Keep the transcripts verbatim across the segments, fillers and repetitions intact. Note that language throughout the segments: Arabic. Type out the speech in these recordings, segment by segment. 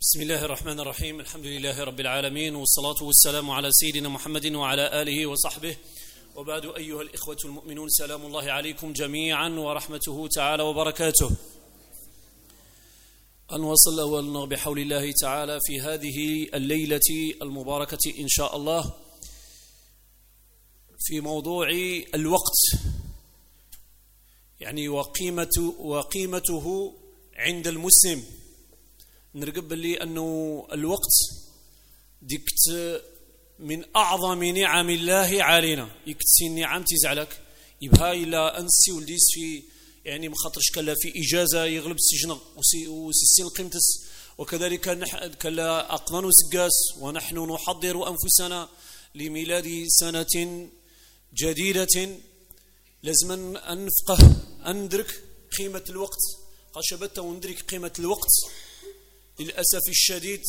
بسم الله الرحمن الرحيم. الحمد لله رب العالمين، والصلاة والسلام على سيدنا محمد وعلى آله وصحبه، وبعد. أيها الإخوة المؤمنون، سلام الله عليكم جميعا ورحمته تعالى وبركاته. نواصل أولنا بحول الله تعالى في هذه الليلة المباركة إن شاء الله في موضوع الوقت، يعني وقيمة وقيمته عند المسلم. نرقب لي أنه الوقت ديكت من أعظم نعم الله علينا، يكتسي النعم تزعلك يبها إلى أنسي ولديس في يعني مخاطرش كلا في إجازة يغلب السجن وسيسين القمتس، وكذلك كلا أقنان وسقاس، ونحن نحضر أنفسنا لميلاد سنة جديدة. لازم أن نفقه أن ندرك قيمة الوقت، قشبت وندرك قيمة الوقت. للأسف الشديد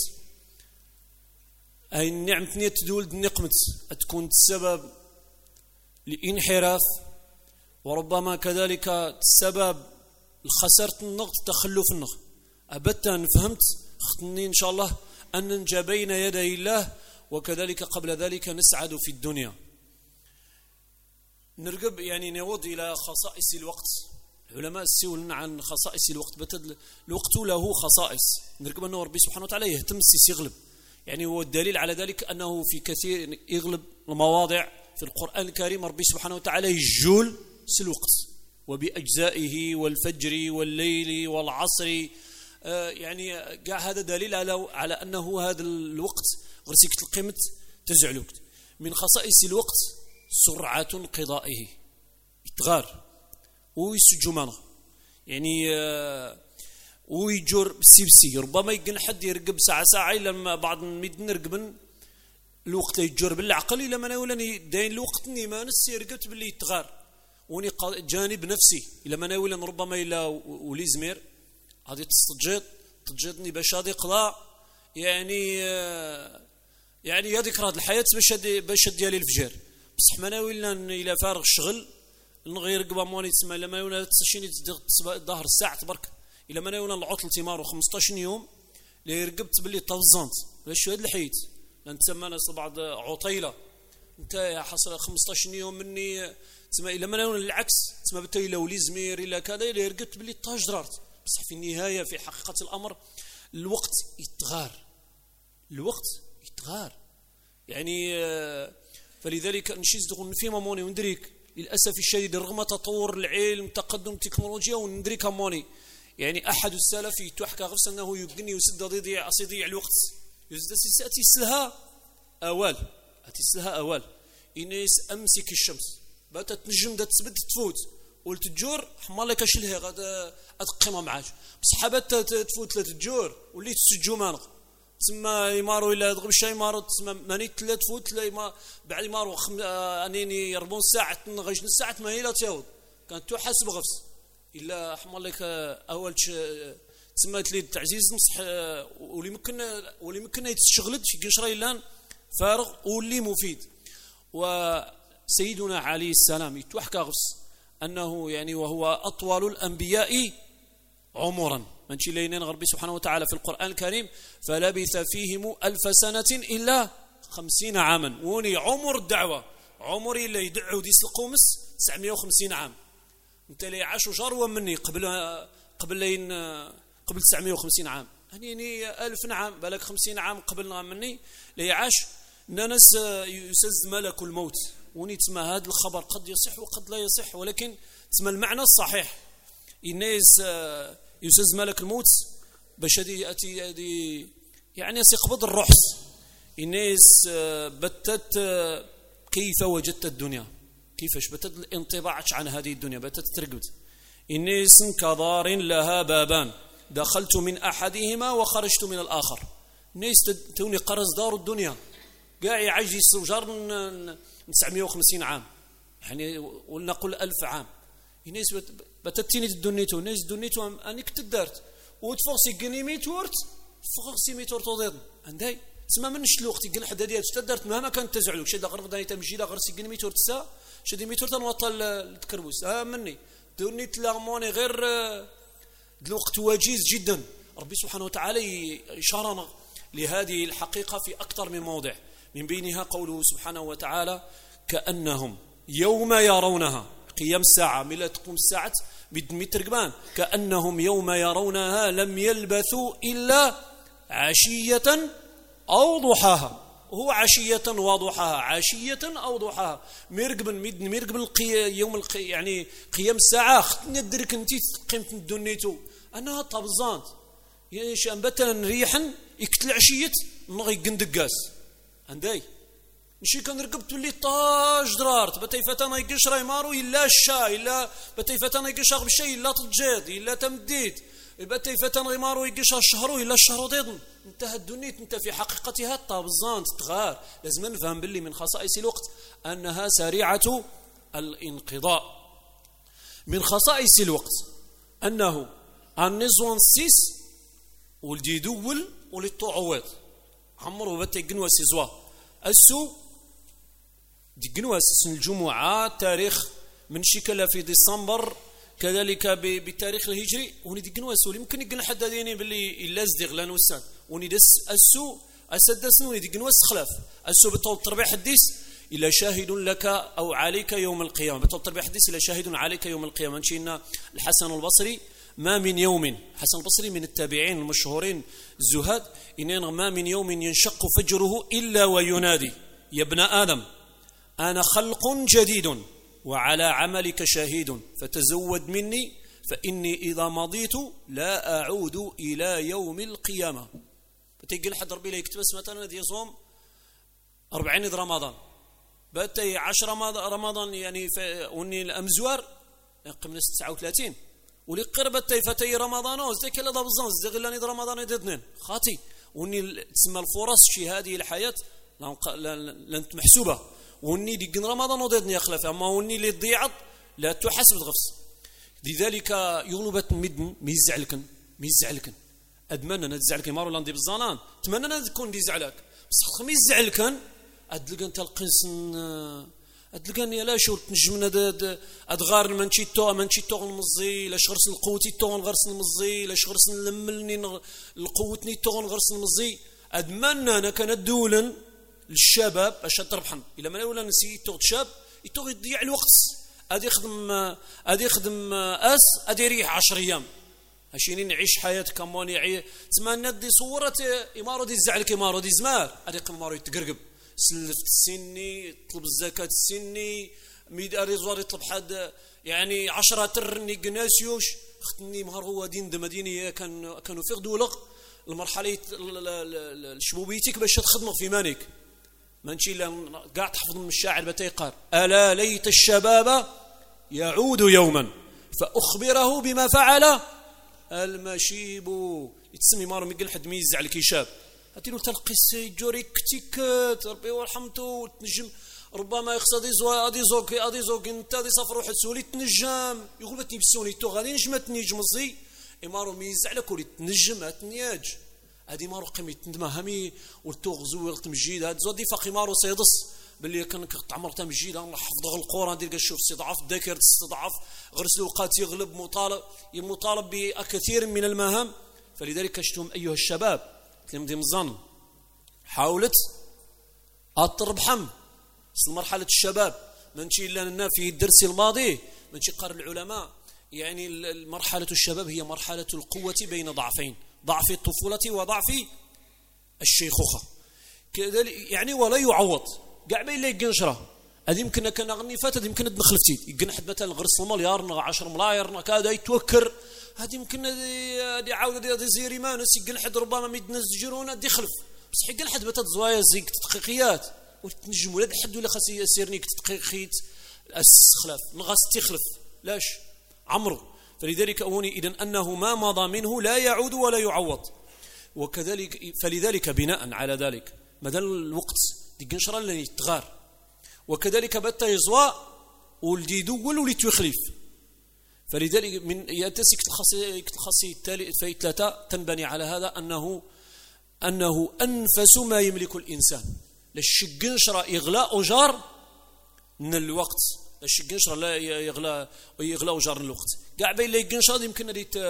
هاي النعم تنية تدول نقمت تكون السبب لإنحراف، وربما كذلك السبب الخسرة النقط تخلف النقط. أبدا فهمت خطني إن شاء الله أن ننجى بين يدي الله، وكذلك قبل ذلك نسعد في الدنيا. نرقب يعني نعود إلى خصائص الوقت. العلماء سئلوا عن خصائص الوقت، بتد الوقت له خصائص. نركب أنه ربي سبحانه وتعالى يهتم السيس يغلب، يعني هو الدليل على ذلك أنه في كثير يغلب المواضع في القرآن الكريم ربي سبحانه وتعالى يجول الوقت وبأجزائه والفجر والليل والعصر. آه يعني قاع هذا دليل على على أنه هذا الوقت غرسك القيمة تزعلك. من خصائص الوقت سرعة انقضائه، إتغار ويسجمانه، يعني آه ويجور بسيبسي. ربما يقن حد يرقب ساعة ساعة لما بعض الميدن يرقبن الوقت يجور بالعقل، لما أنا ولاني داين الوقت إني ما نسي رقبت باللي يتغار وني جانب نفسي. لما أنا ولان ربما إلا ولي زمير هذه تستجد تجدني باش هذه قضاء، يعني آه يعني هذيك راد الحياة باش باش ديالي الفجر. بصح ما أنا ولان إلى فارغ الشغل نغير قبا موني تسمى لما يونا تسشيني ظهر الساعة تبرك. إلا ما يونا العطل تيمارو خمسطاش يوم اللي رقبت باللي توزنت باش هاد الحيت، لان تسمى ناس بعض عطيله انت يا حصل خمسطاش يوم مني تسمى. إلا ما يونا العكس تسمى بالتالي لو لي زمير إلا كذا اللي رقبت باللي تاجرت. بصح في النهاية في حقيقة الأمر الوقت يتغار، الوقت يتغار يعني. فلذلك نشيز دخل في ماموني وندريك للأسف الشديد رغم تطور العلم تقدم التكنولوجيا وندريك موني، يعني أحد السلف يتوحكى غرس أنه يبقني وسد ضيضيع أصيضيع الوقت يزد سيسأتي سلها أول أتي سلها أول إنيس أمسك الشمس بات تنجم دا تثبت تفوت ولتجور حمال لك شلها غدا أتقيمة معاش بصحابات تفوت لا تجور وليت تسجو مانغ تسمى يمارو إلا تغب الشاي مارو تسمى مانيت لا تفوت لا ما بعد يمارو خم... آه أنيني يربون ساعة نغيش نساعة ما هي لا تيود كانت تحاسب غفص إلا حمال لك أول شيء سميت لي التعزيز نصح ولي ممكن ولي ممكن يتشغلت في قشرة لان فارغ واللي مفيد. وسيدنا عليه السلام يتوحكى غفص أنه يعني وهو أطول الأنبياء عمرا منشي لينين ربي سبحانه وتعالى في القرآن الكريم فلبث فيهم ألف سنة إلا خمسين عاما. وني عمر الدعوة عمري اللي يدعو ديس القومس تسعمائة وخمسين عام. انت اللي عاشوا جروا مني قبل قبل لين قبل تسعمائة وخمسين عام، هنيني ألف عام بالك خمسين عام قبلنا مني اللي عاش ناس يسز ملك الموت. وني تسمى هذا الخبر قد يصح وقد لا يصح، ولكن تسمى المعنى الصحيح الناس يسز ملك الموت باش ياتي يعني يقبض الروح. الناس بتت كيف وجدت الدنيا، كيفاش بتت الانطباعات عن هذه الدنيا بتت ترقبت. الناس كدار لها بابان دخلت من أحدهما وخرجت من الآخر. الناس توني قرز دار الدنيا قاعد يعجز سجار تسعمائة وخمسين عام يعني ولنقول ألف عام. الناس بتتيني الدنيتو الناس دنيتو أنك تدارت وتفوسي قنيمي تورت فوسي ميتور توضيض عندي تسمى منش الوقت يقل حدا ديال تدارت مهما كانت تزعلك شي دغرغ داني تمشي لا غرسي قنيمي تورت سا شدي ميتور تنوطل التكربوس ها مني دوني تلاموني غير الوقت وجيز جدا. ربي سبحانه وتعالى إشارنا لهذه الحقيقة في أكثر من موضع، من بينها قوله سبحانه وتعالى كأنهم يوم يرونها، قيام الساعة ملا تقوم الساعة بدمي ترقبان، كأنهم يوم يرونها لم يلبثوا إلا عشية أو ضحاها. هو عشية وضحاها، عشية أو ضحاها، ميرقبن ميدن ميرقبن القي يوم القي يعني قيام الساعة ختني درك انتي قيمة الدنيتو أنا طبزانت يعني شامبتنا ريحا يكتل عشية نغي قندقاس عندي مشي كان ركبت اللي طاج درارت بتيفتنا يقشر يمارو إلا الشاي إلا بتيفتنا يقشر بشيء إلا تجاد إلا تمديد بتيفتنا غيمارو يقشر الشهر إلا الشهر ضيضن انتهى الدنيا انت في حقيقتها طابزان تتغار. لازم نفهم باللي من خصائص الوقت أنها سريعة الانقضاء. من خصائص الوقت أنه النزوان السيس ولدي دول وللطعوات عمرو بتي قنوة سيزوا السو دي قنوة سن الجمعة تاريخ من شكل في ديسمبر كذلك بتاريخ الهجري وني دي قنوة سولي ممكن يقول حد ديني باللي إلا زدغ لانو السان وني دس السو أسدسن وني دي قنوة خلاف السو بطول تربيع حديث إلا شاهد لك أو عليك يوم القيامة، بطول تربيع حديث إلا شاهد عليك يوم القيامة. نشينا الحسن البصري ما من يوم، حسن البصري من التابعين المشهورين الزهاد، إننا ما من يوم ينشق فجره إلا وينادي يا ابن آدم أنا خلق جديد وعلى عملك شهيد فتزود مني فإني إذا مضيت لا أعود إلى يوم القيامة. بتيجي حد ربي لا يكتبس مثلا دي يصوم أربعين رمضان بتي عشر رمضان يعني وني الأمزوار قمنا تسعة وثلاثين ولي قربت تيفتي رمضان وزي كلا ضب الزنز زي غلاني رمضان يددنين خاطي وني تسمى الفرص شي هذه الحياة لن محسوبة وني دي رمضان وددني أخلف أما وني اللي ضيعت لا تحسب غفص. لذلك يغلبت مدن ميزعلكن ميزعلكن أدمنى نتزعلكن مارو لاندي بالزانان تمنى تكون دي زعلك بس خميس زعلكن أدلق أنت القنصن أدلقني لا شو تنجمنا داد أدغار منشيتو منشيتو المزي لاش غرس القوتي تو غرس المزي لاش غرس نلملني القوتني تو غرس المزي أدمنى أنا كان دولا للشباب باش تربحن إلا ما ولا نسيتو شاب يتو يضيع الوقت أدي يخدم أدي يخدم أس أدي يريح عشر أيام عشان نعيش حياة كموني عي تمنى دي صورة إمارة دي الزعل إمارة دي زمار أدي قمارو يتقرقب سلفت السني يطلب الزكاة السني ميد أريزوار يطلب حد يعني عشرة ترني جناسيوش ختني مهر هو دين دمديني كان كانوا في غدولق المرحلة الشبوبيتك باش تخدموا في مانك ما نشي لا قاعد تحفظ من الشاعر بتيقار ألا ليت الشباب يعود يوما فأخبره بما فعل المشيب يتسمي مارو ميقل حد ميز على الكيشاب هاتينو تلقي جوري كتيكت ربي ورحمته تنجم ربما يقصد يزوا ادي زوك ادي زوك انت دي سفر واحد سولي تنجم يقول بتني بسوني تو غادي نجمت نجم زي امارو ميز على كل تنجم تنياج هادي مارو قيمه تندمهمي والتوغ زويل تمجيد هاد زودي فقي مارو سيدس باللي كان تعمر تمجيد حفظ القران دير شوف استضعاف الذاكره استضعاف غرس الوقات يغلب مطالب مطالب بكثير من المهام. فلذلك اشتم ايها الشباب تلمدي مزان حاولت أتربحم في مرحلة الشباب منشي لنا في الدرس الماضي منشي قال العلماء يعني مرحلة الشباب هي مرحلة القوة بين ضعفين ضعف الطفولة وضعف الشيخوخة كذلك يعني ولا يعوض قاع بين لي قنشرة هذه يمكن كان أغني فات هذه يمكن ندخل فتي يمكن حد مثلا غرس المليار نغ عشر ملاير كذا يتوكر هذه يمكن هذه عاودة هذه زيري ما نسي قل حد ربما ميدنز جيرونا دي خلف بس حق الحد بتات زوايا زيك تدقيقيات وتنجم ولا حد ولا خاص يسيرنيك تدقيقيت السخلاف نغاس تخلف لاش عمرو. فلذلك أوني إذن أنه ما مضى منه لا يعود ولا يعوض. وكذلك فلذلك بناء على ذلك مدى الوقت دي قنشرة اللي يتغار وكذلك بتا يزوى ولدي دول ولي تخليف. فلذلك من يتسك الخاصية التالي في ثلاثة تنبني على هذا أنه أنه أنفس ما يملك الإنسان للشقنشرة إغلاء جار من الوقت الشقنشرة لا يغلاء يغلاء جار من الوقت قاع بين لي قنشرة يمكن ريت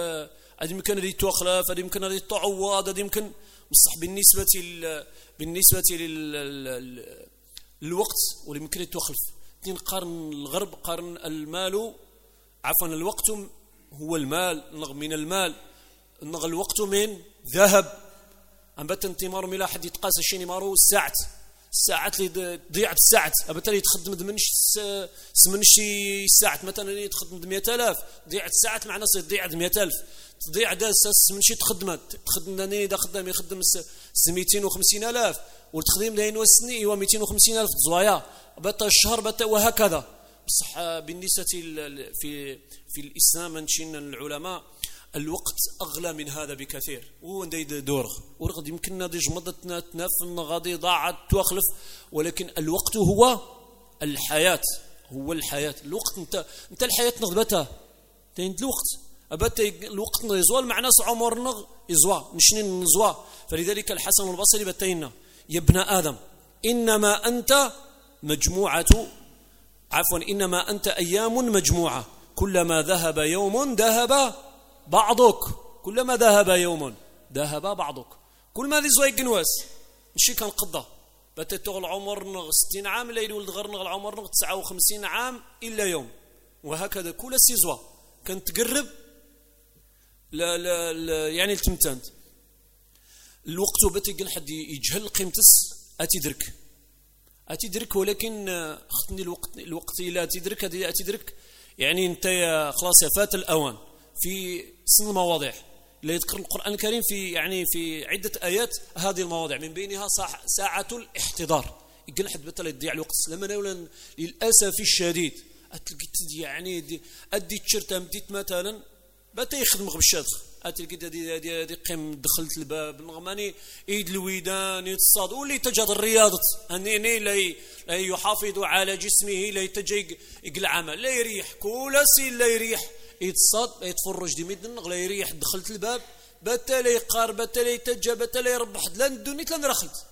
هذه يمكن هذه توخلاف، هذه يمكن هذه تعوض، هذه يمكن بصح بالنسبة ل... بالنسبة لل... للوقت واللي يمكن يتوخلف. اثنين قارن الغرب قارن المال عفوا الوقت هو المال من المال، نغ الوقت من ذهب. أم بتنتمار ملا حد يتقاس شيء نمارو الساعة الساعات اللي ضيعت الساعات أبتالي يتخدم دمنش سمنش الساعة مثلا يتخدم مئة آلاف ضيعت الساعات مع ناس ضيعت مئة ألف تضيع دا سمنش تخدمت تخدم داني دا خدام يخدم مئتين وخمسين آلاف والتخديم داين وسني هو مئتين وخمسين ألف زوايا بتا الشهر بتا وهكذا. بصح بالنسبة في في الإسلام نشين العلماء الوقت أغلى من هذا بكثير. وندي دور ورغد يمكننا دي جمضتنا تنفن غادي ضاعت توخلف، ولكن الوقت هو الحياة، هو الحياة. الوقت انت انت الحياة نغبتها تين الوقت أبت الوقت يزوال مع ناس عمرنا يزوا نشنين نزوا. فلذلك الحسن البصري بتينا يا ابن آدم إنما أنت مجموعة عفوا إنما أنت أيام مجموعة كلما ذهب يوم ذهب بعضك، كلما ذهب يوم ذهب بعضك. كل ما ذي زوي قنواس مشي كان قضى بتتغ العمر نغ ستين عام لا يولد غير نغ العمر نغ تسعة وخمسين عام إلا يوم، وهكذا كل سيزوا كانت تقرب لا لا, لا يعني التمتانت الوقت بتيجي حد يجهل قيمتس أتدرك أتدرك ولكن ختني الوقت الوقت لا تدرك هذه أتدرك يعني أنت خلاص يا فات الأوان في سن المواضيع اللي يذكر القرآن الكريم في يعني في عدة آيات هذه المواضيع من بينها ساعة الاحتضار. يقول حد بطل يضيع الوقت لما نولا للأسف الشديد أتلقيت يعني دي أدي تشرت أمديت مثلا بتا يخدم بالشاذ أتلقيت هذه هذه هذه قيم دخلت الباب نغماني إيد الويدان يتصاد واللي تجد الرياضة أنني لا لا يحافظ على جسمه لا يتجي يقل عمل لا يريح كل سي لا يريح يتصاد يتفرج دي مدن لا يريح دخلت الباب بتا لا يقار بتا لا يتجا بتا لا يربح لان دونيت لان رخلت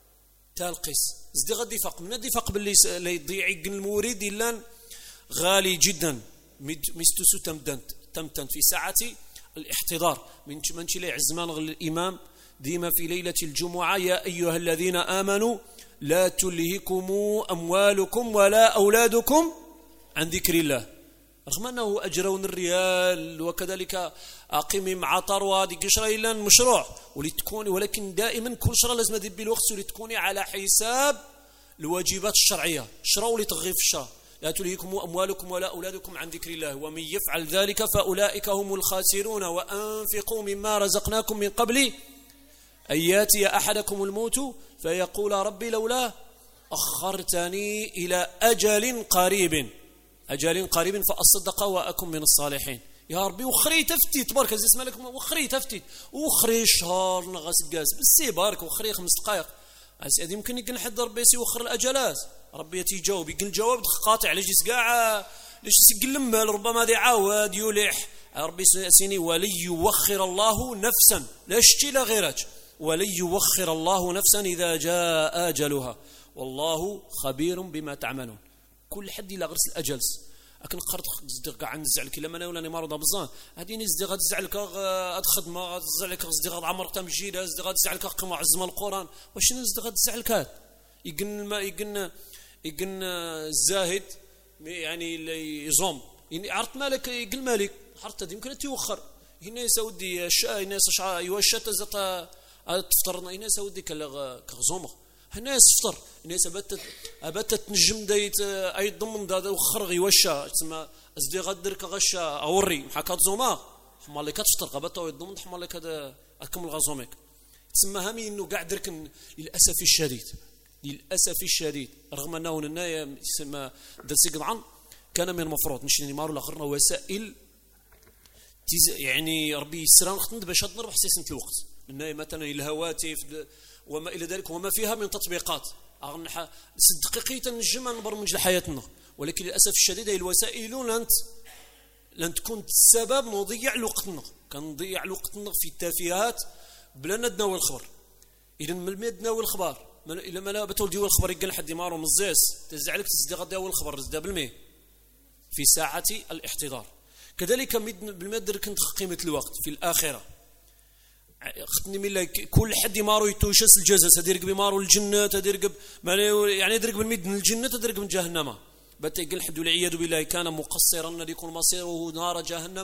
تالقيس زدي غادي فاق من غادي فاق باللي لا يضيع المورد الا غالي جدا مستسو تمدنت تمتنت في ساعة الاحتضار من منشي لا عزمان الإمام ديما في ليلة الجمعة يا أيها الذين آمنوا لا تلهكم أموالكم ولا أولادكم عن ذكر الله رغم أنه أجرون الريال وكذلك أقيم مع طروة دي قشرة إلا مشروع ولتكون ولكن دائما كل شرة لازم تدي بالوقت ولتكوني على حساب الواجبات الشرعية شرع ولتغيف الشرع لا تلهكم أموالكم ولا أولادكم عن ذكر الله ومن يفعل ذلك فأولئك هم الخاسرون وأنفقوا مما رزقناكم من قبل أن يأتي أحدكم الموت فيقول ربي لولا أخرتني إلى أجل قريب أجل قريب فأصدق وأكن من الصالحين. يا ربي وخري تفتي تبارك زي اسم لكم وخري تفتي وخري شهر نغاس الجاز بس بارك وخري خمس دقائق هذه يمكن يقول حد ربي يوخر الأجلات ربي يتجاوب يقول الجواب قاطع ليش قاع ليش يقول لما ربما ذي عاود يلح ربي سيني ولي يوخر الله نفسا لا يشتي لا غيرك ولي يوخر الله نفسا إذا جاء أجلها والله خبير بما تعملون. كل حد لا غرس الأجلس لكن قرط صدق عن الزعلك لما انا ولا مرضى بزان هذه نزدي غاد الزعلك غاد خدمه غاد الزعلك غزدي غاد عمر تمجيد غزدي غاد الزعلك قمع عزم القران واش نزدي غاد الزعلك يقن ما يقن يقن الزاهد يعني اللي يزوم يعني عرفت مالك يقل مالك حرت يمكن توخر هنا سودي الشاي ناس يوشت زت تفطرنا هنا سودي كغزومه هنا يسفطر الناس أبتت أبتت نجم دايت أي ضمن دا وخرغي وشا تسمى أزدي غدر كغشا أوري حكات زوما حمالك تفطر قبته ويضمن حمالك هذا أكمل غزومك تسمى همي إنه قاعد دركن للأسف الشديد للأسف الشديد رغم أنه النهاية تسمى درسي قطعا كان من المفروض نشني مارو لآخرنا وسائل يعني ربي يسران خطند باش نربح سيسنة الوقت النهاية مثلا الهواتف وما إلى ذلك وما فيها من تطبيقات صدقيقية النجمة نبرمج لحياتنا ولكن للأسف الشديد هي الوسائل لن لن تكون السبب نضيع وقتنا كنضيع وقتنا في التافهات بلا ندناول الخبر إذا من ندناول الخبر إلا ما لا بتول ديول الخبر يقال حد مارو مزيس تزعلك تزدي غدا الخبر زدا بالمي في ساعة الاحتضار كذلك بالمدر كنت قيمة الوقت في الآخرة اختني من كل حد يمارو يتوشس الجزاء تدرك بمارو الجنة تدرك يعني يدرك بالمد من الجنة تدرك من جهنم بتقل حد والعياذ بالله كان مقصرا يكون مصيره نار جهنم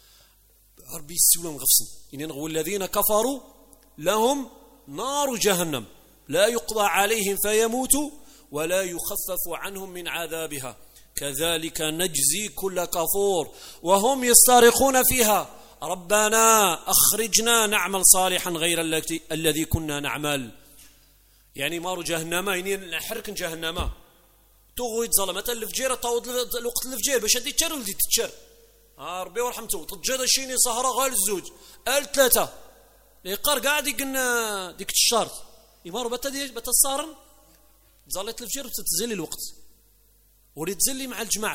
ربي يسولم غفصن إن والذين كفروا لهم نار جهنم لا يقضى عليهم فيموتوا ولا يخفف عنهم من عذابها كذلك نجزي كل كفور وهم يسترخون فيها ربنا أخرجنا نعمل صالحا غير الذي كنا نعمل يعني مارو جهنم يعني نحرك جهنم تغوي ظلمة الفجير طاود الوقت الفجير باش هدي تشر ولدي تتشر آه ربي ورحمته تجد الشيني سهرة غال الزوج ال ثلاثة ليقار قاعد يقلنا ديك الشرط يمارو بتا دي بتا الصارن ظلت الفجير وتتزلي الوقت وريد تزلي مع الجماعة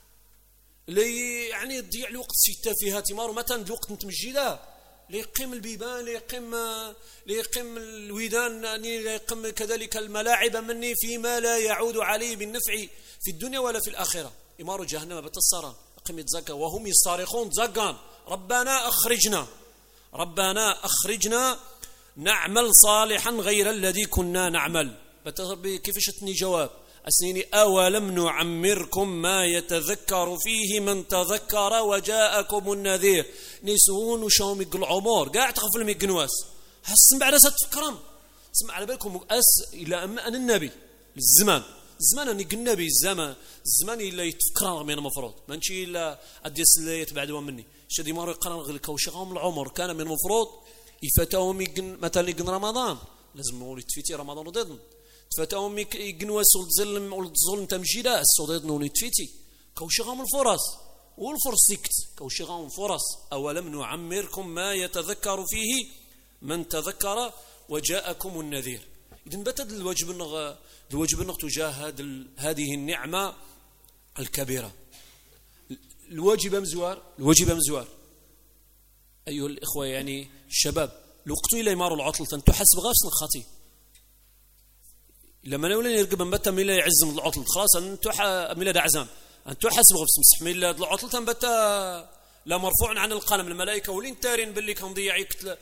اللي يعني تضيع الوقت في التافهات يمارو مثلا الوقت نتمجيده ليقيم البيبان ليقيم ليقيم الودان ليقيم كذلك الملاعب مني فيما لا يعود عليه بالنفع في الدنيا ولا في الآخرة يمارو جهنم بتصران قيم يتزكى وهم يصارخون زقان ربنا أخرجنا ربنا أخرجنا نعمل صالحا غير الذي كنا نعمل بتربي كيف شتني جواب أسنيني أولم نعمركم ما يتذكر فيه من تذكر وجاءكم النذير نسون وشوم يقل عمر قاعد تغفل من القنواس هسم بعد ستفكرم سمع على بالكم أس إلى أما أن النبي الزمان الزمان أن يقل النبي الزمان الزمان إلا يتفكرم من المفروض ما نشي إلا أديس اللي يتبعدوا مني شدي مارو يقرن غلك وشغام العمر كان من المفروض يفتاهم يقن مثلا يقن رمضان لازم نقول يتفيتي رمضان وددن تفتاهم يقنواس والظلم والظلم تمجيدا الصديد نوني تفيتي كوشغام الفرص والفرص سكت كوشغام الفرص أولم نعمركم ما يتذكر فيه من تذكر وجاءكم النذير إذن بتد الواجب النغ الواجب النغ تجاه هذه النعمة الكبيرة الواجب مزوار الواجب مزوار أيها الإخوة يعني الشباب الوقت إلى يماروا العطل تحسب غاسن خطي لما نقول يرقب مبتا ميلا يعزم العطل خلاص انتو ميلا دعزام انتو حسب غفص مسح ميلا العطل تنبتا لا مرفوع عن القلم الملائكه ولين تارين باللي كان ضيع يكت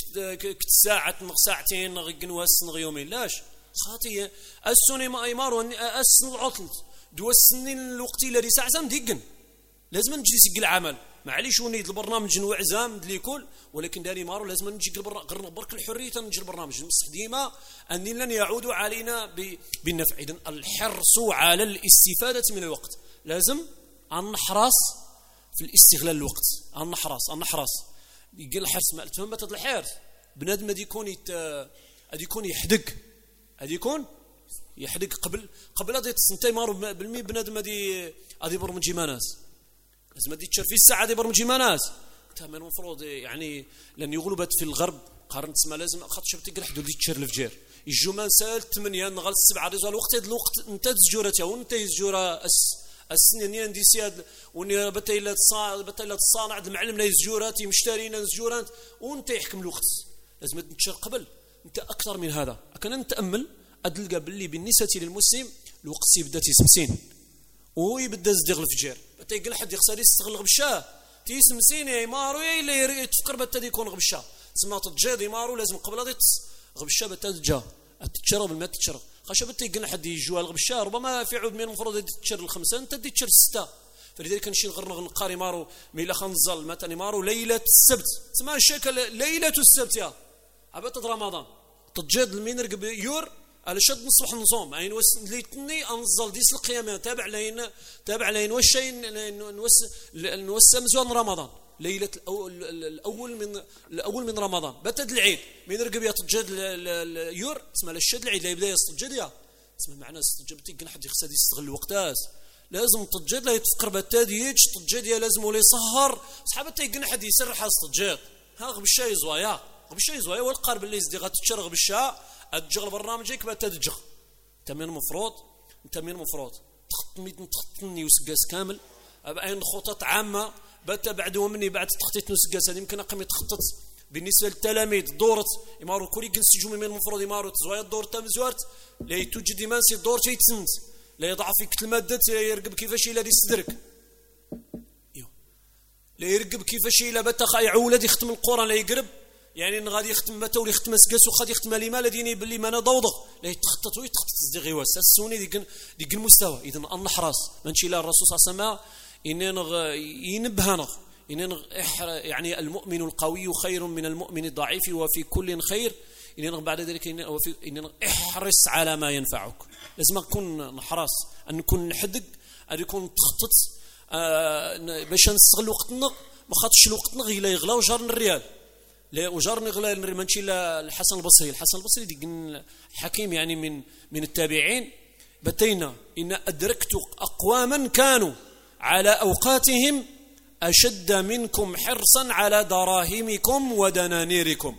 يكت ساعه نغ ساعتين نغ قنواس نغ يومين لاش خاطيه السني ما ايمارو اسن العطل دو السنين الوقت الذي ساعه ديقن لازم نجلس يقل العمل معليش ونيد البرنامج وعزام دلي كل ولكن داري مارو لازم نجي غير برك الحريه نجي البرنامج المصح ديما ان لن يعود علينا بالنفع اذا الحرص على الاستفاده من الوقت لازم ان نحرص في الاستغلال الوقت ان نحرص ان نحرص يقول الحرص ما تفهم بتد الحرص بنادم غادي يكون يت غادي يكون يحدق غادي يكون يحدق قبل قبل هذه السنتين مارو بالمي بنادم غادي غادي برمجي ماناس لازم دي تشر في الساعه دي برمجي ماناس تمام المفروض يعني لان يغلبت في الغرب قارنت تسمى لازم خاطر شفتي قال حدود تشر الفجير الجمعه سال ثمانية نغال سبعة ريزو الوقت هذا الوقت انت تزجورتها وانت يزجوره السنين دي سياد وني بتا الا تصا بتا الا تصانع المعلم لا يزجوراتي مشترينا زجورات وانت يحكم الوقت لازم تنشر قبل انت اكثر من هذا كان نتامل ادلقى باللي بالنسبه للمسلم الوقت يبدا تيسمسين ويبدا يزدغ الفجير بتا يقول حد يخسر يستغل غبشه تيسمسين يا مارو يا الا تفكر بتا يكون غبشه تسمى تجادي مارو لازم قبل هذه غبشه بتا تجا تشرب الماء تشرب خاش بتا يقول حد يجوا الغبشه ربما في عود من المفروض تشر الخمسه انت تدي تشر السته فلذلك نمشي نغرنغ نقاري مارو ميلا خنزل مثلا مارو ليله السبت تسمى الشكل ليله السبت يا عبات رمضان تجاد المين رقب يور على شد نصبح نصوم يعني وس ليتني انزل ديس القيامه تابع لين تابع لين واش شيء نوس نوس مزوان رمضان ليله الاول من الاول من رمضان بتد العيد من رقب يا تجاد يور اسمها الشد العيد لا يبدا يستجد يا اسمه معناه استجد تيقن حد يخسد يستغل الوقتاس لازم تجد لا يتفكر بالتاديج تجد يا لازم ولا يسهر صحابه تيقن حد يسرح استجد ها غب الشاي زوايا غب الشاي زوايا والقارب اللي يزدي غتشرغ بالشا الجغل برنامجك بتدجغ انت من المفروض انت من المفروض تخطني تخطني وسقاس كامل ابعين خطط عامه بتا بعد ومني بعد تخطيط نسقاس هذه يمكن اقم يتخطط بالنسبه للتلاميذ دورت يمارو كوري جنسجوم من المفروض يمارو زوايا الدور تام زوارت لا توجد مانسي الدور شي تسنت لا يضعف فيك الماده يرقب كيفاش الى دي صدرك لا يرقب كيفاش الا بتا يعولد يختم القران لا يقرب يعني غادي يختم متى ولا يختم سكاس وغادي يختم لما لديني باللي ما انا ضوضغ لا يتخطط ويتخطط دي غيواس السوني ديك ديك المستوى اذا النحراس ماشي لا الرسول صلى الله عليه وسلم ان ينبهنا ان يعني المؤمن القوي خير من المؤمن الضعيف وفي كل خير ان بعد ذلك ان احرص على ما ينفعك لازم نكون نحرص ان نكون نحدق ان يكون تخطط آه باش نستغل وقتنا ما خاطش الوقت نغي لا يغلا وجار الريال لا وجار نغلا ماشي لا الحسن البصري الحسن البصري ديك الحكيم يعني من من التابعين بتينا ان ادركت اقواما كانوا على اوقاتهم اشد منكم حرصا على دراهمكم ودنانيركم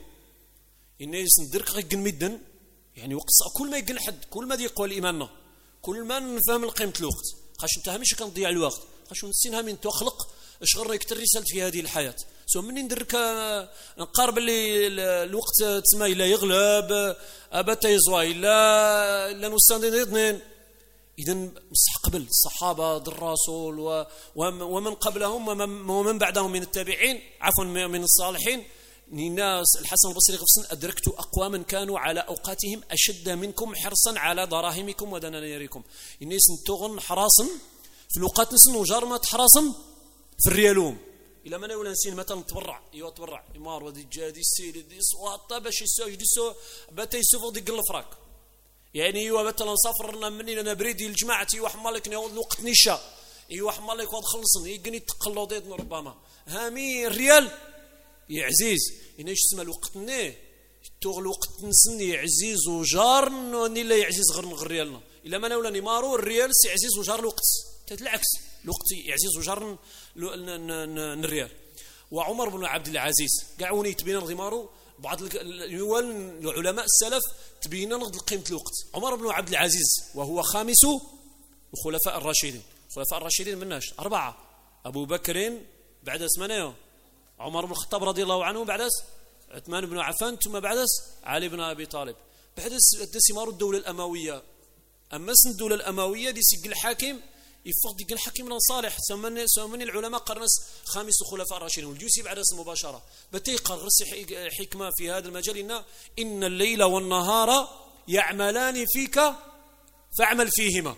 ان ندرك غير مدن يعني وقت كل ما يقل حد كل ما يقوى ايماننا كل ما نفهم قيمه الوقت خاش انت ماشي كنضيع الوقت خاش نسينها من تخلق اش غير يكثر رسالت في هذه الحياه سو مني ندرك نقارب اللي الوقت تما الا يغلب ابا يزوى الا لا نستند اثنين اذا مستقبل الصحابه الرسول ومن قبلهم ومن بعدهم من التابعين عفوا من الصالحين الناس الحسن البصري غفصن أدركت أقواما كانوا على أوقاتهم أشد منكم حرصا على دراهمكم ودنانيركم الناس نتوغن حراسم في الوقت نسن وجارمة حراسم في الريالوم إلا ما نقول نسين مثلا نتبرع ايوا تبرع إمار ودي جادي السير دي سواطة باش يسوي يدي سو باتا يسوفو ديك الفراك يعني ايوا مثلا نسافر منين انا بريدي لجماعتي وحمالك ناخذ الوقت نشا ايوا حمالك واد خلصني يقني تقلوديت ربما هامي الريال يا عزيز إناش اسمه الوقت نه توغ الوقت نسني عزيز وجار ني لا يعزيز غير نغريالنا الا ما نولا نيمارو الريال سي عزيز وجار الوقت العكس الوقت يعزيز وجار الريال وعمر بن عبد العزيز قاعوني تبين غيمارو بعض العلماء السلف تبين نغض قيمه الوقت عمر بن عبد العزيز وهو خامس الخلفاء الراشدين الخلفاء الراشدين مناش اربعه ابو بكر بعد ثمانيه عمر بن الخطاب رضي الله عنه بعد عثمان بن عفان ثم بعد علي بن ابي طالب بعد سمار الدوله الامويه اما سن الدوله الامويه دي سجل الحاكم يفضل ديك الحاكم صالح سمن سمن العلماء قرنس خامس الخلفاء الراشدين والجوسي بعد مباشره بتي قرص حكمه في هذا المجال إن, ان الليل والنهار يعملان فيك فاعمل فيهما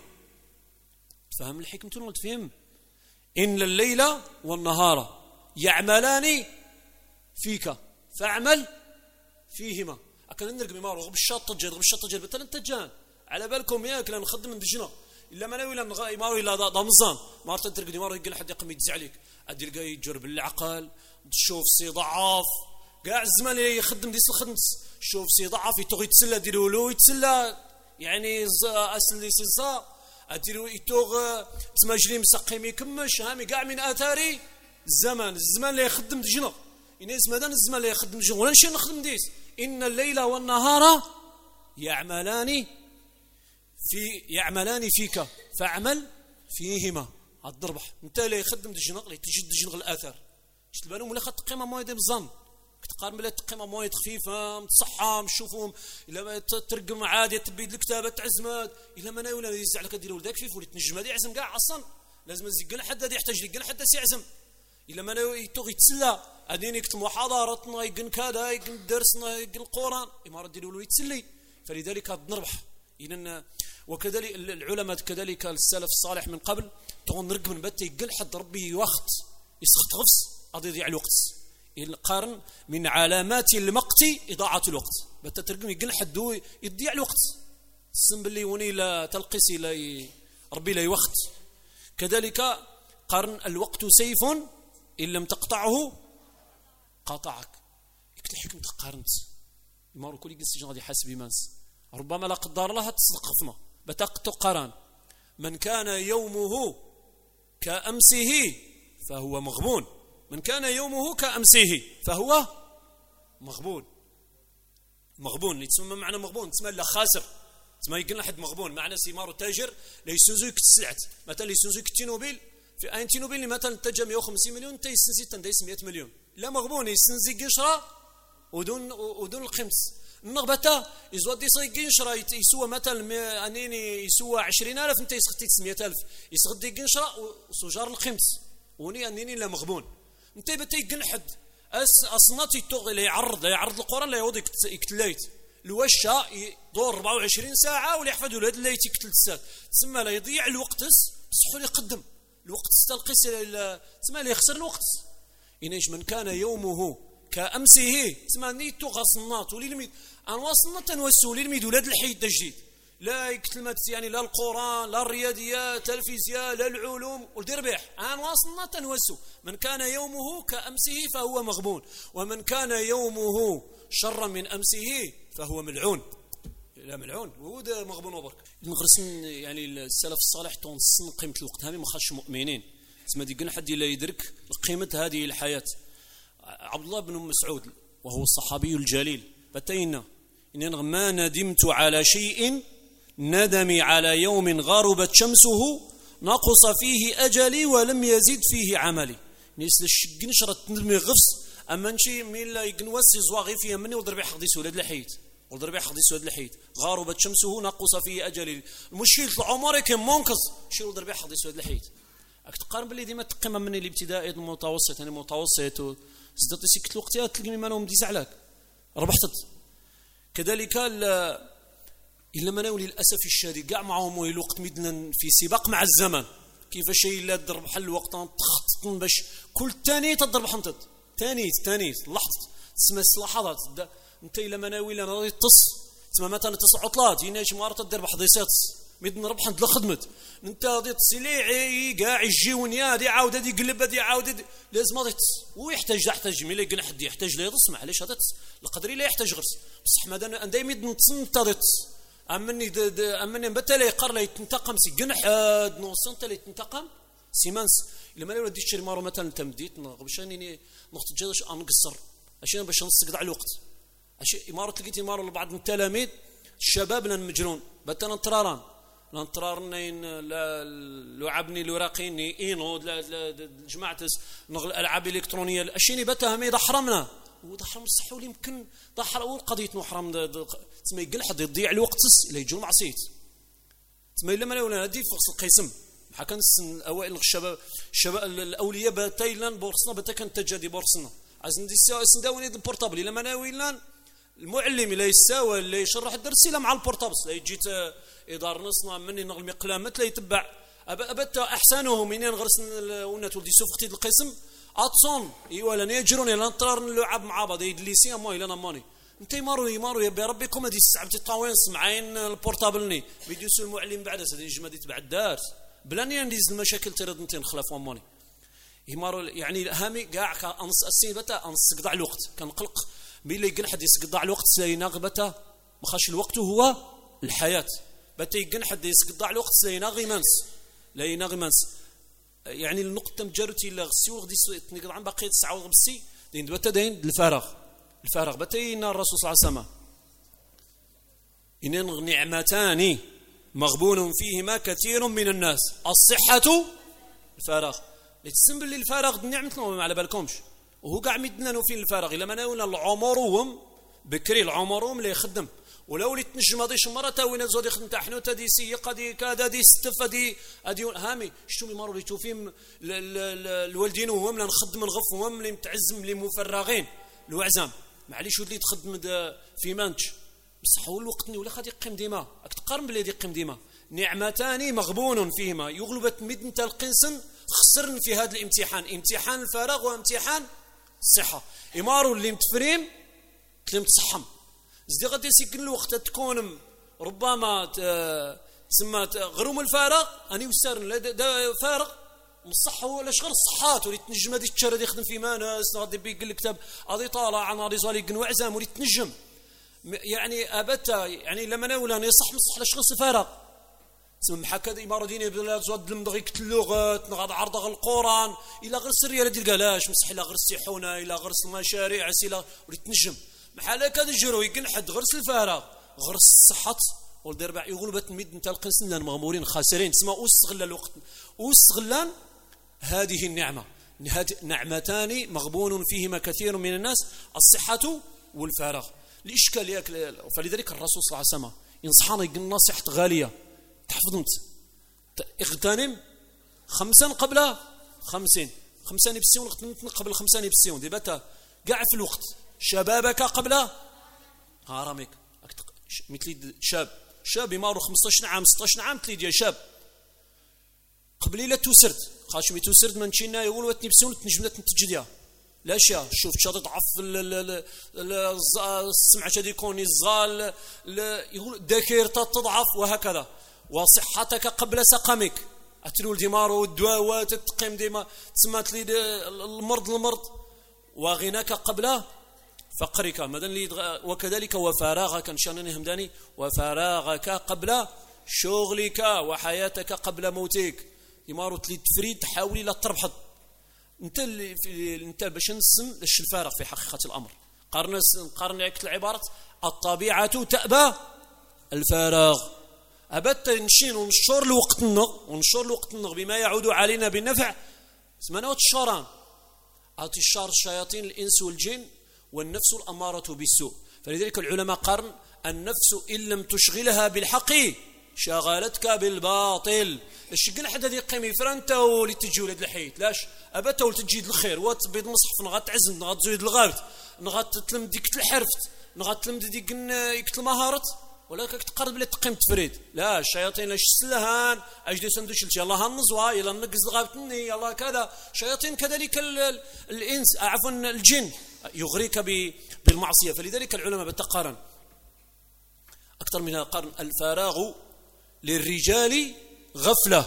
فهم الحكمه تقول تفهم ان الليل والنهار يعملان فيك فاعمل فيهما اكن نرقم ما رغب الشاط تجد بالشاط تجد بتل تجان على بالكم ياك لا نخدم من دجنا الا ما ناوي لا ما الا ضمزان ما ترقد ما يقول حد يقم يدز عليك ادي القى يجر بالعقل تشوف سي ضعاف كاع الزمان اللي يخدم ديس الخدمس شوف سي ضعاف يتوغ يتسلى ديروا له يتسلى يعني اسل لي سنسا اديروا يتوغ تماجلي مسقيمي كمش هامي كاع من اثاري الزمان الزمان اللي يخدم دجنا الناس مادام الزمان اللي يخدم دجنا ولا نمشي نخدم ديس ان الليل والنهار يعملان في يعملان فيك فاعمل فيهما الضربح انت اللي يخدم دجنا اللي تجد دجنا الاثار شفت بالهم ولا خط قيمه مويد بزن تقارن بلا قيمه مويد خفيفه متصحه نشوفهم الا ترقم عادي تبيد الكتابه تعزمات الا ما ناوي يزع لك دير ولدك خفيف ولا تنجم هذه يعزم كاع اصلا لازم يزقل حد هذا يحتاج يقل حد سيعزم الا ما ناوي يتوغ يتسلى ادين يكتب محاضراتنا يقن كذا يقن درسنا يقن القران اماره ديروا له يتسلي فلذلك نربح إن وكذلك العلماء كذلك السلف الصالح من قبل تغون نرقب من بات يقل حد ربي وقت يسخط غفص قضي يضيع الوقت القرن من علامات المقت إضاعة الوقت بات ترقم يقل حد يضيع الوقت السم باللي وني لا تلقسي لا ربي لا وقت كذلك قرن الوقت سيف إن لم تقطعه قاطعك يكتل حكمة قارنت يمارو كل يقل سجن غادي حاسب يمانس ربما لا قدر الله تصدق فما بتقت قران من كان يومه كأمسه فهو مغبون من كان يومه كأمسه فهو مغبون مغبون يتسمى معنى مغبون تسمى لا خاسر تسمى يقلنا حد مغبون معنى سيمار التاجر لا يسنزو يكتسلعت مثلا يسنزو يكتينوبيل في اين تينوبيل اللي مثلا تجا مئة وخمسين مليون انت يسنزي تنديس مئة مليون لا مغبون يسنزي قشره ودون ودون القمص النغبة يزود يصير قنشرة يسوى مثلا أنيني يسوى عشرين ألف أنت يسخدي تسمية ألف يسخدي قنشرة وسجار الخمس وني أنيني لا مغبون انت بتي جنحد اس اصناتي توغ لا يعرض لا يعرض القران لا يوض يكتليت الوشا دور أربعة وعشرين ساعه ولا يحفظوا الولاد لا يكتل السات تسمى لا يضيع الوقت بصحو يقدم الوقت تلقيس تسمى لا يخسر الوقت إنيش من كان يومه كأمسه تسمى نيتو غصنات ولي أن وصلنا تنوسوا للميد ولاد الحي الجديد لا يكتلمت يعني لا القرآن لا الرياضيات لا الفيزياء لا العلوم والدربيح أن وصلنا تنوسوا من كان يومه كأمسه فهو مغبون ومن كان يومه شرا من أمسه فهو ملعون لا ملعون وهو مغبون وبرك نغرسن يعني السلف الصالح تونسن قيمة الوقت هذه ما خش مؤمنين تسمى دي حد لا يدرك قيمة هذه الحياة. عبد الله بن مسعود وهو الصحابي الجليل بتينا إن ما ندمت على شيء ندمي على يوم غربت شمسه نقص فيه أجلي ولم يزيد فيه عملي نسل الشق نشرت ندمي غفص أما نشي من لا يقنوسي زواغي فيها مني وضربي حديث ولد الحيت وضربي حديث ولد الحيت غربت شمسه نقص فيه أجلي المشكلة العمر كان منقص شي وضربي حديث ولد الحيت أكتقارن باللي ديما تقيم من الابتدائي المتوسط يعني المتوسط وزدت سكت الوقتيات تلقي ما لهم ديس عليك ربحت كذلك إلا ما ناولي للأسف الشديد كاع معهم الوقت مدنا في سباق مع الزمن كيفاش إلا تضرب حل الوقت تخطط باش كل تاني تضرب حنطط تاني تاني لحظة تسمى لحظات انت إلا ما ناوي انا غادي تص تسمى مثلا تص عطلات هنا شي مرات تدير بحضيصات مدن ربح عند الخدمت انت غادي تصلي كاع يجيون يا دي عاود هذه يقلب هذه عاود لازم غادي ويحتاج يحتاج ملي يقنا حد يحتاج لا يص معليش هذا القدري لا يحتاج غرس بصح ما انا دايما نتصنت امني امني بتا لا يقر لا يتنتقم سي جنح نوص انت اللي تنتقم سيمانس الا ما وديش شي مارو مثلا تمديت باش اني نقطه جدش انقصر عشان باش نسقط على الوقت اشي اماره لقيت اماره لبعض التلاميذ الشباب لنا مجنون بتا نطراران نطرارنين لعبني الوراقيني اينو جماعه الالعاب الالكترونيه الاشياء بتا هم يضحرمنا وضحرم الصح ولا يمكن ضحر وقضيه محرم تسمى يقل حد يضيع الوقت الى يجوا معصيت تسمى الا ما ولا هذه فصل القسم حكا نسن اوائل الشباب الشباب الاولياء بتايلان بورصنا بتا كانت تجادي بورصنا عايز ندي سنداوني البورطابل الا ما ناويلان المعلم لا يساوى اللي يشرح الدرس الا مع البورطابل لا يجي ادار نصنا مني نغلم قلامت لا يتبع ابت احسنهم منين غرس ونات ولدي سوفتي القسم اتصون ايوا لا يجرون لا نطرار نلعب مع بعض يدليسي ما الا ماني انت مارو يمارو يا بربكم هذه الساعه الطاوينس معين البورطابلني بيدوسو المعلم بعد هذه الجمعه دي تبع الدار بلا نديز المشاكل ترد انت نخلف ماني يمارو يعني هامي كاع انص السيبتا انص قضاع الوقت كنقلق بيلي يقن حد يسقطع الوقت سينا غبته ما خاش الوقت هو الحياه بتا يقن حد يسقطع الوقت سينا غيمانس لا ينغمانس يعني النقطه مجرتي لا غسيو غدي تنقض عن باقي تسعة وغبسي دين بتا دين الفراغ الفراغ بتينا الرسول صلى الله عليه وسلم إن نعمتان مغبون فيهما كثير من الناس الصحة الفراغ يتسم باللي الفراغ نعمتنا ما على بالكمش وهو قاع مدنا فين الفراغ الا ما ناولنا العمرهم بكري العمرهم اللي يخدم ولو اللي تنجم هذه شمره تا وين زود يخدم تاع حنوته دي سيقه دي كذا دي ستف دي ادي هامي شتو مي مارو يشوفين الوالدين وهم نخدم نغف وهم اللي متعزم اللي مفرغين الوعزام معليش ولي تخدم في مانش بصح هو الوقت ولا خاطي يقيم ديما راك تقارن باللي يقيم ديما نعمتان مغبون فيهما يغلبت مدن القنصن خسرن في هذا الامتحان امتحان الفراغ وامتحان الصحه امارو اللي متفريم تلم تصحم زدي غادي يسكن الوقت تكون ربما تسمى غروم الفراغ اني وسارن فارغ مصح هو لا شغل الصحات ولي تنجم هذه الشهر يخدم في ماناس غادي بيقول لك كتاب غادي طالع عن غادي زالي كن وعزام ولي تنجم يعني ابتا يعني لما ناولا يصح مصح لا شغل الفراغ تسمى هكذا اماره دينيه بلا زاد المدغي اللغات نغاد عرض القران الى غير السريه لا دير قالاش مصح الى غير السيحونه الى غير المشاريع الى ولي تنجم بحال هكا يجرو يقن حد غرس الفراغ غرس الصحه ولدير باع يغلبت مد نتاع القنصن لان مغمورين خاسرين تسمى واستغل الوقت واستغلان هذه النعمه نعمتان مغبون فيهما كثير من الناس الصحه والفراغ الاشكال ياك فلذلك الرسول صلى الله عليه وسلم ينصحنا يقول نصيحه غاليه تحفظ انت اغتنم خمسا قبل خمسين خمساني بالسيون قبل خمساني بالسيون دي بتا قاع في الوقت شبابك قبل هارمك مثل شاب شاب يمارو خمسطاش عام ستطاش عام تلي شاب قبل لا توسرد خاش مي توسرد من شينا يقول واتني بسيون تنجم تنتجديها لا شيء شوف شاطي ضعف السمعة شادي يكون الزال يقول ذاكرتك تضعف وهكذا وصحتك قبل سقمك أتلو ديمار والدواء تتقيم ديما تسمات لي المرض المرض وغناك قبل فقرك مدن وكذلك وفراغك ان شاء الله همداني وفراغك قبل شغلك وحياتك قبل موتك ديمارو تلي تفريد تحاولي لا تربحض انت اللي في انت باش نسم اش الفارغ في حقيقه الامر قارن قارن لك العباره الطبيعه تأبى الفراغ ابت نشين ونشور لوقتنا ونشور لوقتنا بما يعود علينا بالنفع سمناو الشران اعطي الشر الشياطين الانس والجن والنفس الاماره بالسوء فلذلك العلماء قارن النفس ان لم تشغلها بالحق شغلتك بالباطل اش قلنا حدا دي قيمي فرانتا ولي تجي ولاد الحيت لاش ابتا ولي تجي الخير وتبيض مصحف نغات تعزم نغات تزيد الغابت نغات تلم ديك الحرفت نغات تلم ديك يكت المهارات ولا كتقرب لي تقيم تفريد لا الشياطين اش سلهان اجدي سندوش يلا هنزوا يلا نقز الغابتني يلا كذا شياطين كذلك الانس عفوا الجن يغريك بالمعصيه فلذلك العلماء بتقارن اكثر من قرن الفراغ للرجال غفلة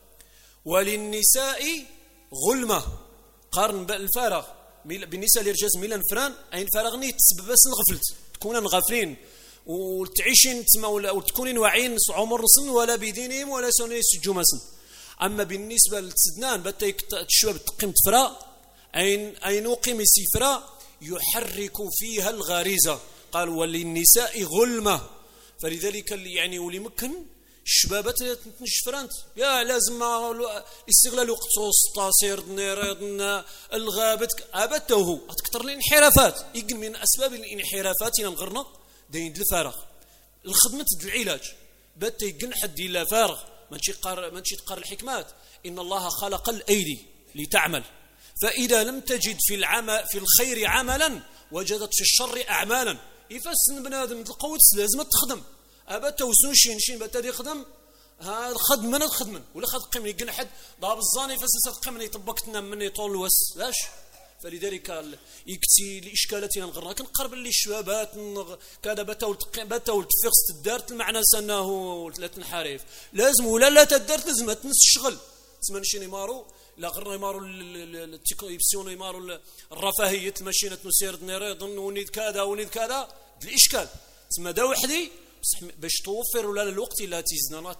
وللنساء غلمة قرن الفراغ بالنساء للرجال ميلان فران أي الفراغ تسبب بس غفلت تكونن غافلين وتعيشين تما ولا تكونين واعيين عمر سن ولا بدينهم ولا سنة سجوم سن أما بالنسبة للسدنان بتيك تشوب تقيم تفرا أين أين نقيم سفرا يحرك فيها الغريزة قال وللنساء غلمة فلذلك اللي يعني ولي مكن الشبابات تنشفرانت يا لازم استغلال الوقت تصير نيرضنا الغابت ابته اكثر الانحرافات يقل من اسباب الانحرافات الى الغرنا داين الفارغ الخدمه العلاج بات يقن حد الا فارغ ماشي قار ماشي تقار الحكمات ان الله خلق الايدي لتعمل فاذا لم تجد في العمل في الخير عملا وجدت في الشر اعمالا يفسن بنادم القوت لازم تخدم ابا توسون شين شين بتا يخدم ها الخدم من الخدم ولا خد قيم يقن حد ضاب الزاني فسس قيم يطبقتنا من يطول وس لاش فلذلك يكتي لاشكالاتنا الغرنا كنقرب لي الشبابات كذا بتا بتا تفيرست الدارت المعنى سنه ثلاث حريف لازم ولا لا تدارت لازم تنس الشغل تسمى شي مارو لا غير يمارو التيكويبسيون يمارو الرفاهيه الماشينه نسير نيريض ونيد كذا ونيد كذا الاشكال تسمى دا وحدي باش توفر ولا الوقت لا تيزنانات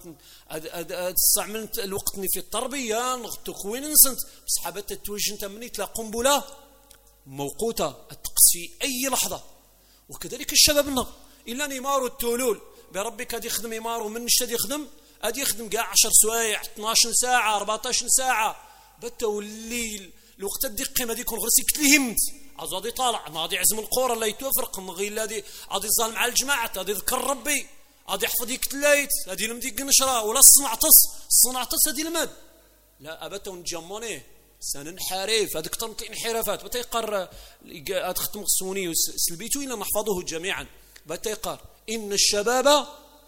استعملت الوقت في التربيه تكوين نسنت بصحابات توجه انت مني تلا قنبله موقوته الطقس في اي لحظه وكذلك الشبابنا الا نيمارو التولول بربك غادي يخدم يمارو من شاد يخدم غادي يخدم كاع عشر سوايع اثناش ساعه أربعطاش ساعه بتولي الوقت الدقيق ما يكون غير سكت لهمت غادي طالع غادي عزم القرى لا يتوفرق غير الذي غادي يظل مع الجماعه غادي يذكر ربي غادي يحفظ يكتلايت غادي لمديك نشره ولا الصنعطس الصنعطس هذه الماد لا ابتا نجمونيه سننحرف هذيك طنط الانحرافات بتا يقر تختم السوني سلبيتو الى نحفظه جميعا بتا يقر ان الشباب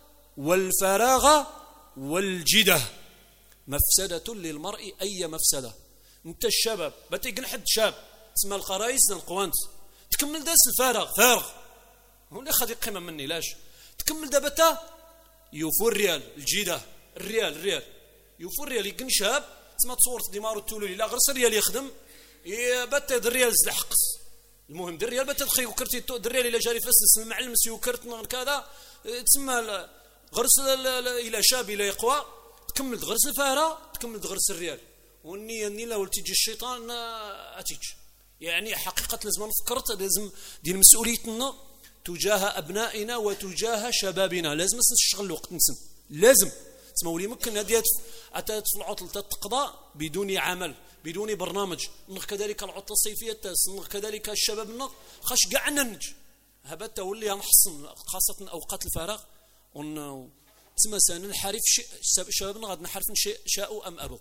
والفراغ والجده مفسده للمرء اي مفسده انت الشباب بتا يقن حد شاب تسمى القرايس القوانت تكمل داس الفارغ فارغ هو اللي خدي قيمه مني لاش تكمل دابتا يوفو الريال الجيده الريال الريال يوفو الريال يقن شاب تسمى تصورت ديمارو التولولي لا غير الريال يخدم بتا الريال زحقس المهم الريال بتا تخي وكرتي الريال الى جاري فاس المعلم سيوكرت كذا تسمى غرس الى شاب الى يقوى تكمل غرس الفاره تكمل غرس الريال والنيه ني لا تيجي الشيطان اتيج يعني حقيقه لازم نفكرت لازم ديال مسؤوليتنا تجاه ابنائنا وتجاه شبابنا لازم نشغل الوقت نسم لازم تسمى ولي ممكن هذه اتات في العطله تقضى بدون عمل بدون برنامج نخ كذلك العطله الصيفيه نخ كذلك الشبابنا خاش كاع ننج هبت تولي نحصن خاصه اوقات الفراغ ون تسمى سننحرف شبابنا غادي نحرف شيء شاءوا ام ابوا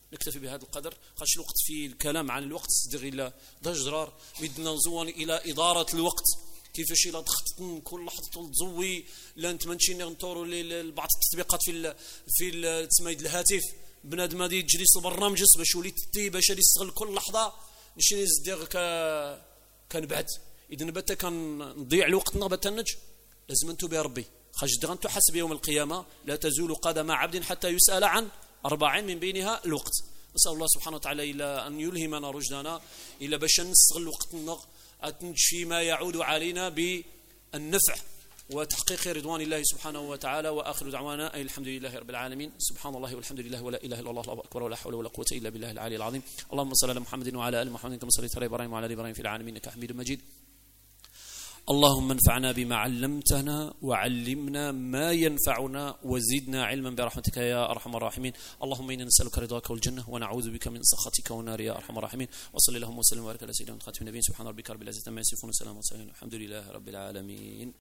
نكتفي بهذا القدر. خاش الوقت في الكلام عن الوقت صدق إلا ضجرار بدنا نزوان إلى إدارة الوقت كيفاش إلا تخطط كل لحظة تزوي لا انت منشي نطوروا بعض التطبيقات في في تسميد الهاتف بنادم هذه تجلس البرنامج باش ولي تي باش يستغل كل لحظة نشي نزدير ك كان بعد إذا نبت كان نضيع الوقت نغبت النج لازم انتو بربي خاش دغن تحسب يوم القيامة لا تزول قدم عبد حتى يسأل عن أربع من بينها الوقت. نسأل الله سبحانه وتعالى إلى أن يلهمنا رشدنا إلى باش نستغل وقتنا أتنشي ما يعود علينا بالنفع وتحقيق رضوان الله سبحانه وتعالى. وآخر دعوانا أي الحمد لله رب العالمين. سبحان الله والحمد لله ولا إله إلا الله الله أكبر ولا حول ولا قوة إلا بالله العلي العظيم. اللهم صل على محمد وعلى آل محمد كما صليت على إبراهيم وعلى آل إبراهيم في العالمين إنك حميد مجيد. اللهم انفعنا بما علمتنا وعلمنا ما ينفعنا وزدنا علما برحمتك يا أرحم الراحمين. اللهم إنا نسألك رضاك والجنة ونعوذ بك من سخطك والنار يا أرحم الراحمين. وصلى اللهم وسلم وبارك على سيدنا خاتم النبيين. سبحان ربك رب العزة عما يصفون وسلام على المرسلين الحمد لله رب العالمين.